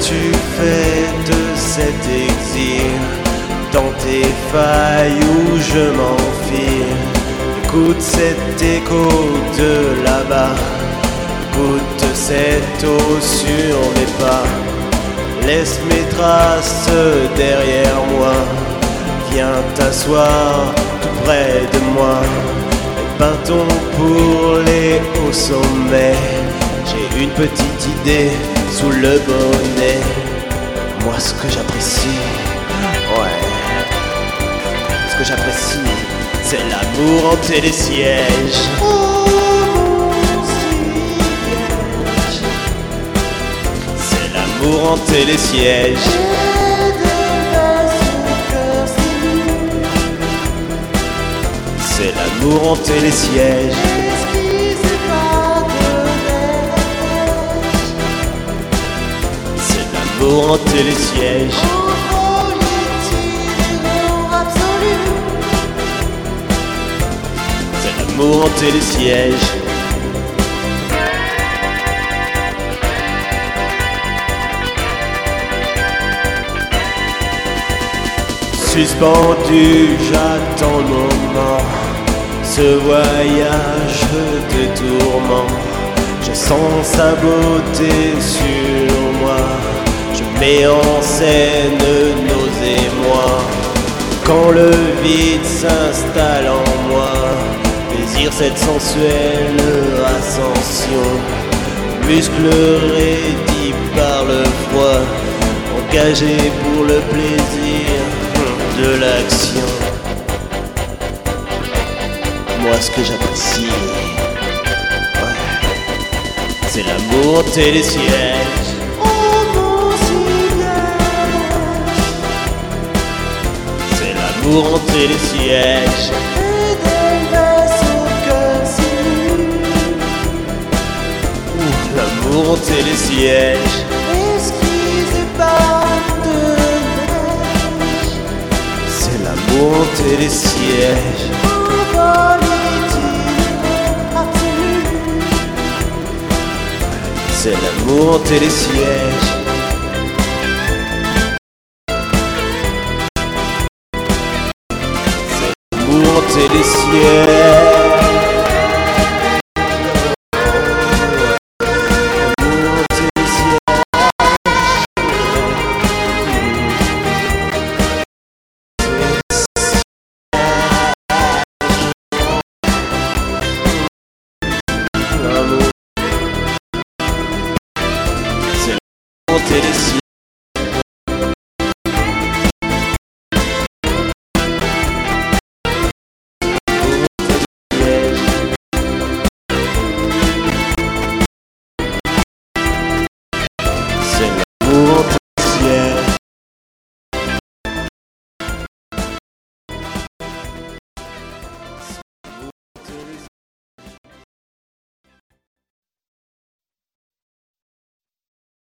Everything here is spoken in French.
qu'as-tu fait de cet exil? Dans tes failles où je m'enfile, écoute cet écho de là-bas, écoute cette eau sur mes pas. Laisse mes traces derrière moi, viens t'asseoir tout près de moi. Et partons pour les hauts sommets. J'ai une petite idée sous le bonnet. Moi ce que j'apprécie, ouais, ce que j'apprécie, c'est l'amour en télésiège. C'est l'amour en télésiège. C'est l'amour en télésiège. C'est l'amour en télésiège. C'est l'amour en télésiège. Suspendu, j'attends le moment, ce voyage de tourment. Je sens sa beauté sur moi, je mets en scène nos émois. Quand le vide s'installe en moi, désire cette sensuelle ascension. Muscles raidis par le froid, engagés pour le plaisir de l'action. Moi ce que j'apprécie, ouais, c'est l'amour en télésiège. C'est l'amour en télésiège. L'amour en télésiège. L'amour en télésiège. C'est l'amour en télésiège. C'est l'amour en télésiège.